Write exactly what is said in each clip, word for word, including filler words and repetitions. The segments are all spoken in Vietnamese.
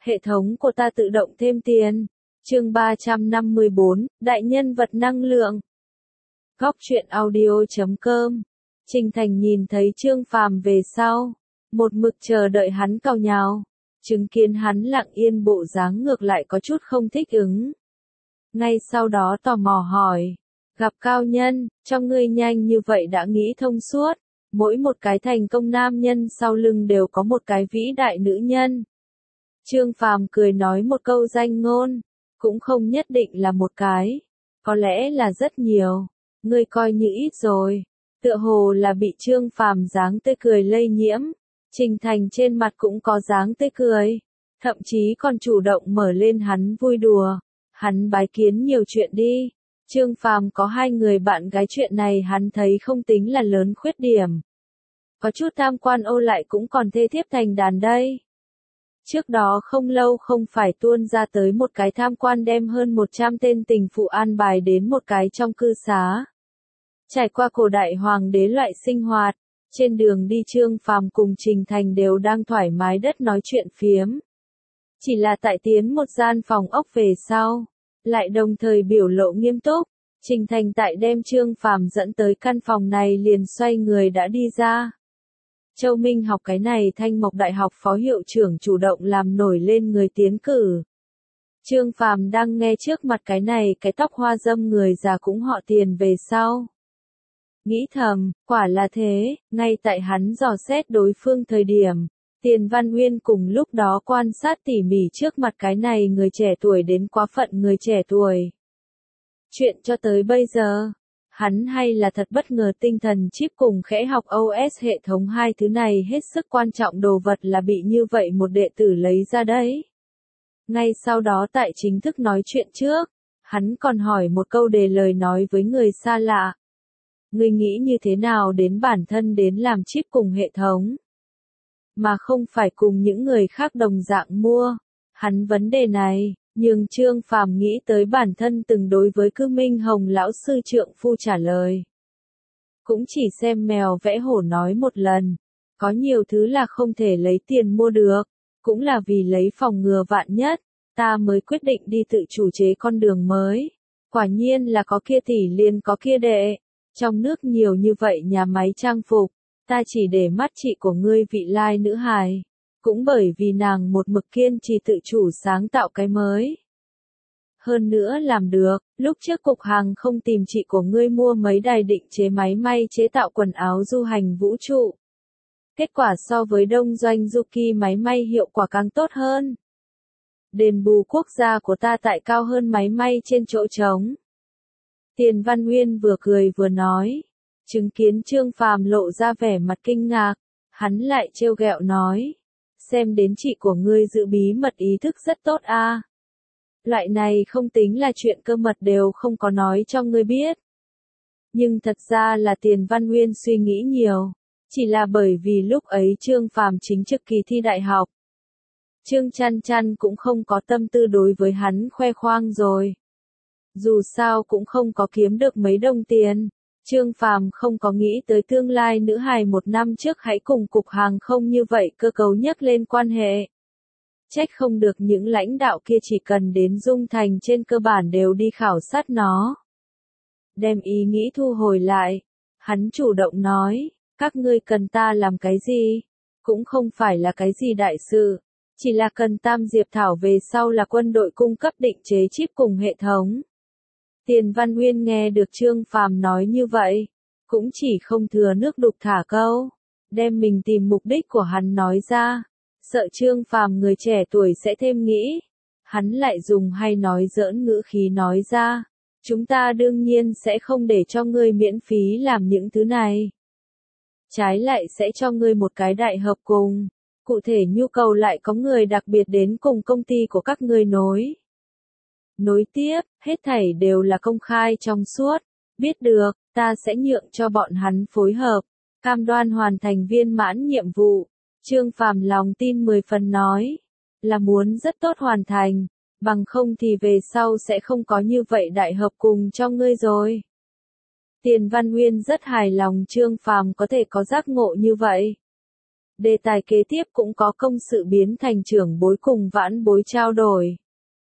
Hệ thống của ta tự động thêm tiền. Chương ba trăm năm mươi bốn, Đại nhân vật năng lượng. Góc truyện audio chấm com. Trình Thành nhìn thấy Trương Phàm về sau, một mực chờ đợi hắn cào nhào, chứng kiến hắn lặng yên bộ dáng ngược lại có chút không thích ứng. Ngay sau đó tò mò hỏi, gặp cao nhân, trong ngươi nhanh như vậy đã nghĩ thông suốt, mỗi một cái thành công nam nhân sau lưng đều có một cái vĩ đại nữ nhân. Trương Phàm cười nói một câu danh ngôn, cũng không nhất định là một cái, có lẽ là rất nhiều, ngươi coi như ít rồi. Tựa hồ là bị Trương Phàm dáng tươi cười lây nhiễm, Trình Thành trên mặt cũng có dáng tươi cười, thậm chí còn chủ động mở lên hắn vui đùa, hắn bái kiến nhiều chuyện đi. Trương Phàm có hai người bạn gái, chuyện này hắn thấy không tính là lớn khuyết điểm. Có chút tam quan ô lại cũng còn thê thiếp thành đàn đây. Trước đó không lâu không phải tuôn ra tới một cái tham quan đem hơn một trăm tên tình phụ an bài đến một cái trong cư xá. Trải qua cổ đại hoàng đế loại sinh hoạt, trên đường đi Trương Phàm cùng Trình Thành đều đang thoải mái đất nói chuyện phiếm. Chỉ là tại tiến một gian phòng ốc về sau, lại đồng thời biểu lộ nghiêm túc, Trình Thành tại đem Trương Phàm dẫn tới căn phòng này liền xoay người đã đi ra. Châu Minh học cái này Thanh Mộc Đại học phó hiệu trưởng chủ động làm nổi lên người tiến cử. Trương Phàm đang nghe trước mặt cái này cái tóc hoa dâm người già cũng họ Tiền về sau. Nghĩ thầm, quả là thế, ngay tại hắn dò xét đối phương thời điểm, Tiền Văn Uyên cùng lúc đó quan sát tỉ mỉ trước mặt cái này người trẻ tuổi đến quá phận người trẻ tuổi. Chuyện cho tới bây giờ, hắn hay là thật bất ngờ tinh thần chip cùng khẽ học o ét hệ thống hai thứ này hết sức quan trọng đồ vật là bị như vậy một đệ tử lấy ra đấy. Ngay sau đó tại chính thức nói chuyện trước, hắn còn hỏi một câu đề lời nói với người xa lạ. Ngươi nghĩ như thế nào đến bản thân đến làm chip cùng hệ thống, mà không phải cùng những người khác đồng dạng mua? Hắn vấn đề này, nhưng Trương Phàm nghĩ tới bản thân từng đối với Cư Minh Hồng lão sư trượng phu trả lời. Cũng chỉ xem mèo vẽ hổ nói một lần, có nhiều thứ là không thể lấy tiền mua được, cũng là vì lấy phòng ngừa vạn nhất, ta mới quyết định đi tự chủ chế con đường mới. Quả nhiên là có kia tỷ liền có kia đệ. Trong nước nhiều như vậy nhà máy trang phục, ta chỉ để mắt chị của ngươi vị lai nữ hài. Cũng bởi vì nàng một mực kiên trì tự chủ sáng tạo cái mới. Hơn nữa làm được, lúc trước cục hàng không tìm chị của ngươi mua mấy đài định chế máy may chế tạo quần áo du hành vũ trụ. Kết quả so với đông doanh Yuki máy may hiệu quả càng tốt hơn. Đền bù quốc gia của ta tại cao hơn máy may trên chỗ trống. Tiền Văn Uyên vừa cười vừa nói, chứng kiến Trương Phàm lộ ra vẻ mặt kinh ngạc, hắn lại trêu ghẹo nói, xem đến chị của ngươi giữ bí mật ý thức rất tốt a. À. Loại này không tính là chuyện cơ mật đều không có nói cho ngươi biết. Nhưng thật ra là Tiền Văn Uyên suy nghĩ nhiều, chỉ là bởi vì lúc ấy Trương Phàm chính trực kỳ thi đại học. Trương Chăn Chăn cũng không có tâm tư đối với hắn khoe khoang rồi. Dù sao cũng không có kiếm được mấy đồng tiền, Trương Phàm không có nghĩ tới tương lai nữ hài một năm trước hãy cùng cục hàng không như vậy cơ cấu nhắc lên quan hệ. Trách không được những lãnh đạo kia chỉ cần đến Dung Thành trên cơ bản đều đi khảo sát nó. Đem ý nghĩ thu hồi lại, hắn chủ động nói, các ngươi cần ta làm cái gì? Cũng không phải là cái gì đại sự, chỉ là cần Tam Diệp Thảo về sau là quân đội cung cấp định chế chip cùng hệ thống. Tiền Văn Uyên nghe được Trương Phàm nói như vậy, cũng chỉ không thừa nước đục thả câu, đem mình tìm mục đích của hắn nói ra, sợ Trương Phàm người trẻ tuổi sẽ thêm nghĩ. Hắn lại dùng hay nói giỡn ngữ khí nói ra, chúng ta đương nhiên sẽ không để cho ngươi miễn phí làm những thứ này. Trái lại sẽ cho ngươi một cái đại hợp cùng, cụ thể nhu cầu lại có người đặc biệt đến cùng công ty của các ngươi nối. Nối tiếp, hết thảy đều là công khai trong suốt, biết được, ta sẽ nhượng cho bọn hắn phối hợp, cam đoan hoàn thành viên mãn nhiệm vụ. Trương Phàm lòng tin mười phần nói, là muốn rất tốt hoàn thành, bằng không thì về sau sẽ không có như vậy đại hợp cùng cho ngươi rồi. Tiền Văn Uyên rất hài lòng Trương Phàm có thể có giác ngộ như vậy. Đề tài kế tiếp cũng có công sự biến thành trưởng bối cùng vãn bối trao đổi.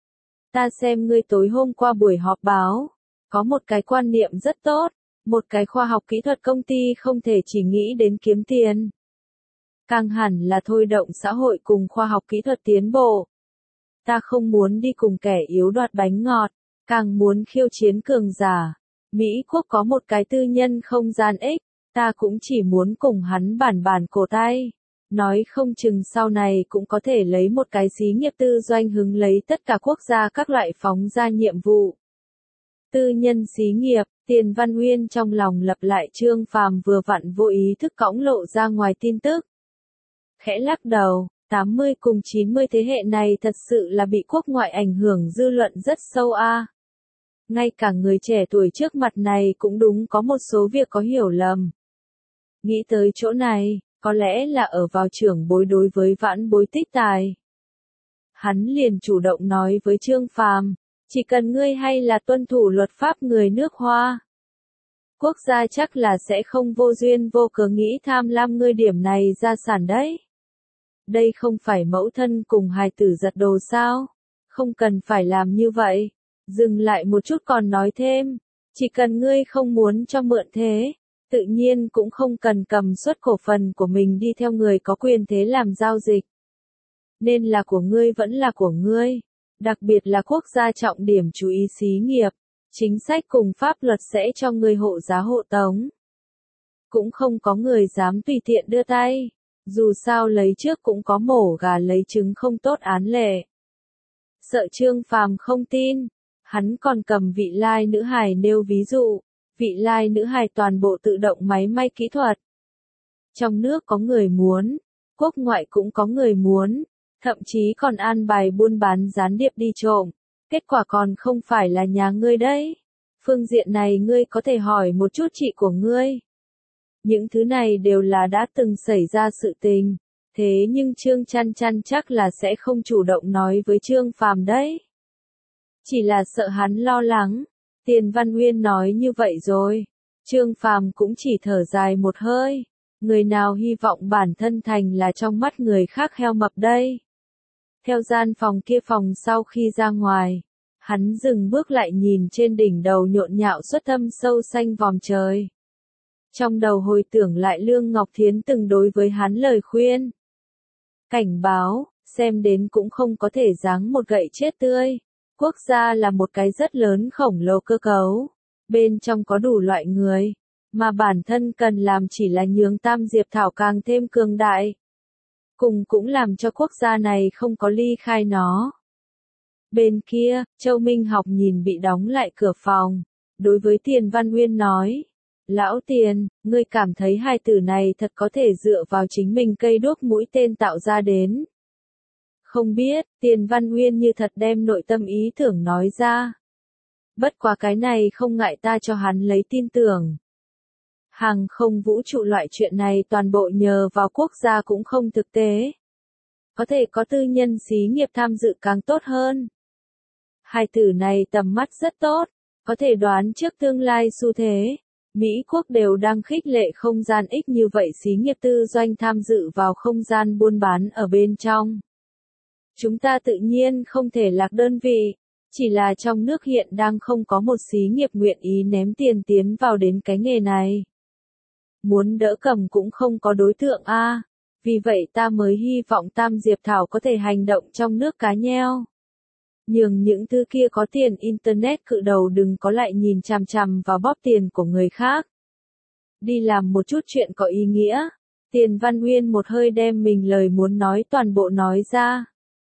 Ta xem ngươi tối hôm qua buổi họp báo, có một cái quan niệm rất tốt, một cái khoa học kỹ thuật công ty không thể chỉ nghĩ đến kiếm tiền. Càng hẳn là thôi động xã hội cùng khoa học kỹ thuật tiến bộ. Ta không muốn đi cùng kẻ yếu đoạt bánh ngọt, càng muốn khiêu chiến cường giả. Mỹ quốc có một cái tư nhân không gian X, ta cũng chỉ muốn cùng hắn bản bản cổ tay. Nói không chừng sau này cũng có thể lấy một cái xí nghiệp tư doanh hứng lấy tất cả quốc gia các loại phóng ra nhiệm vụ. Tư nhân xí nghiệp, Tiền Văn Uyên trong lòng lặp lại Trương Phàm vừa vặn vô ý thức cõng lộ ra ngoài tin tức. Khẽ lắc đầu, tám mươi cùng chín mươi thế hệ này thật sự là bị quốc ngoại ảnh hưởng dư luận rất sâu a. À. Ngay cả người trẻ tuổi trước mặt này cũng đúng có một số việc có hiểu lầm. Nghĩ tới chỗ này, có lẽ là ở vào trưởng bối đối với vãn bối tích tài. Hắn liền chủ động nói với Trương Phàm, chỉ cần ngươi hay là tuân thủ luật pháp người nước Hoa. Quốc gia chắc là sẽ không vô duyên vô cớ nghĩ tham lam ngươi điểm này gia sản đấy. Đây không phải mẫu thân cùng hài tử giật đồ sao? Không cần phải làm như vậy. Dừng lại một chút còn nói thêm, chỉ cần ngươi không muốn cho mượn thế, tự nhiên cũng không cần cầm suất cổ phần của mình đi theo người có quyền thế làm giao dịch. Nên là của ngươi vẫn là của ngươi, đặc biệt là quốc gia trọng điểm chú ý xí nghiệp, chính sách cùng pháp luật sẽ cho ngươi hộ giá hộ tống. Cũng không có người dám tùy tiện đưa tay, dù sao lấy trước cũng có mổ gà lấy trứng không tốt án lệ. Sợ Trương Phàm không tin. Hắn còn cầm vị lai nữ hài nêu ví dụ, vị lai nữ hài toàn bộ tự động máy may kỹ thuật. Trong nước có người muốn, quốc ngoại cũng có người muốn, thậm chí còn an bài buôn bán gián điệp đi trộm, kết quả còn không phải là nhà ngươi đấy. Phương diện này ngươi có thể hỏi một chút chị của ngươi. Những thứ này đều là đã từng xảy ra sự tình, thế nhưng Trương Chăn Chăn chắc là sẽ không chủ động nói với Trương Phàm đấy. Chỉ là sợ hắn lo lắng. Tiền Văn Uyên nói như vậy rồi. Trương Phàm cũng chỉ thở dài một hơi. Người nào hy vọng bản thân thành là trong mắt người khác heo mập đây. Theo gian phòng kia phòng sau khi ra ngoài, hắn dừng bước lại nhìn trên đỉnh đầu nhộn nhạo xuất thâm sâu xanh vòm trời. Trong đầu hồi tưởng lại Lương Ngọc Thiến từng đối với hắn lời khuyên. Cảnh báo, xem đến cũng không có thể giáng một gậy chết tươi. Quốc gia là một cái rất lớn khổng lồ cơ cấu, bên trong có đủ loại người, mà bản thân cần làm chỉ là nhường Tam Diệp Thảo càng thêm cường đại. Cùng cũng làm cho quốc gia này không có ly khai nó. Bên kia, Châu Minh Học nhìn bị đóng lại cửa phòng, đối với Tiền Văn Uyên nói, Lão Tiền, ngươi cảm thấy hai từ này thật có thể dựa vào chính mình cây đuốc mũi tên tạo ra đến. Không biết, Tiền Văn Uyên như thật đem nội tâm ý tưởng nói ra. Bất quá cái này không ngại ta cho hắn lấy tin tưởng. Hàng không vũ trụ loại chuyện này toàn bộ nhờ vào quốc gia cũng không thực tế. Có thể có tư nhân xí nghiệp tham dự càng tốt hơn. Hai từ này tầm mắt rất tốt, có thể đoán trước tương lai xu thế. Mỹ quốc đều đang khích lệ không gian X như vậy xí nghiệp tư doanh tham dự vào không gian buôn bán ở bên trong. Chúng ta tự nhiên không thể lạc đơn vị, chỉ là trong nước hiện đang không có một xí nghiệp nguyện ý ném tiền tiến vào đến cái nghề này. Muốn đỡ cầm cũng không có đối tượng a, à, vì vậy ta mới hy vọng Tam Diệp Thảo có thể hành động trong nước cá nheo. Nhường những thứ kia có tiền Internet cự đầu đừng có lại nhìn chằm chằm vào bóp tiền của người khác. Đi làm một chút chuyện có ý nghĩa. Tiền Văn Uyên một hơi đem mình lời muốn nói toàn bộ nói ra.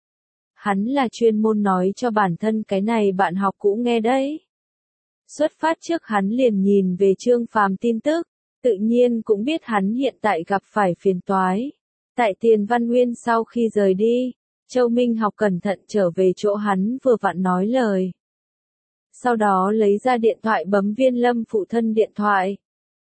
Hắn là chuyên môn nói cho bản thân cái này bạn học cũ nghe đấy. Xuất phát trước hắn liền nhìn về Trương Phàm tin tức, tự nhiên cũng biết hắn hiện tại gặp phải phiền toái. Tại Tiền Văn Uyên sau khi rời đi, Châu Minh Học cẩn thận trở về chỗ hắn vừa vặn nói lời. Sau đó lấy ra điện thoại bấm Viên Lâm phụ thân điện thoại.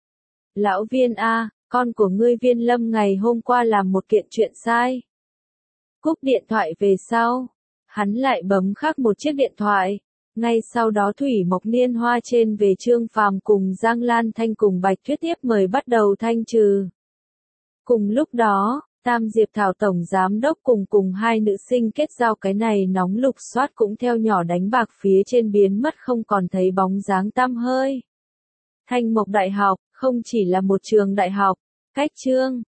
Lão Viên a, con của ngươi Viên Lâm ngày hôm qua làm một kiện chuyện sai. Cúp điện thoại về sau, hắn lại bấm khác một chiếc điện thoại. Ngay sau đó Thủy Mộc Niên Hoa trên về Trương Phàm cùng Giang Lan Thanh cùng Bạch Tuyết tiếp mời bắt đầu thanh trừ. Cùng lúc đó, Tam Diệp Thảo tổng giám đốc cùng cùng hai nữ sinh kết giao cái này nóng lục soát cũng theo nhỏ đánh bạc phía trên biến mất không còn thấy bóng dáng tăm hơi. Thanh Mộc Đại học, không chỉ là một trường đại học, cách chương,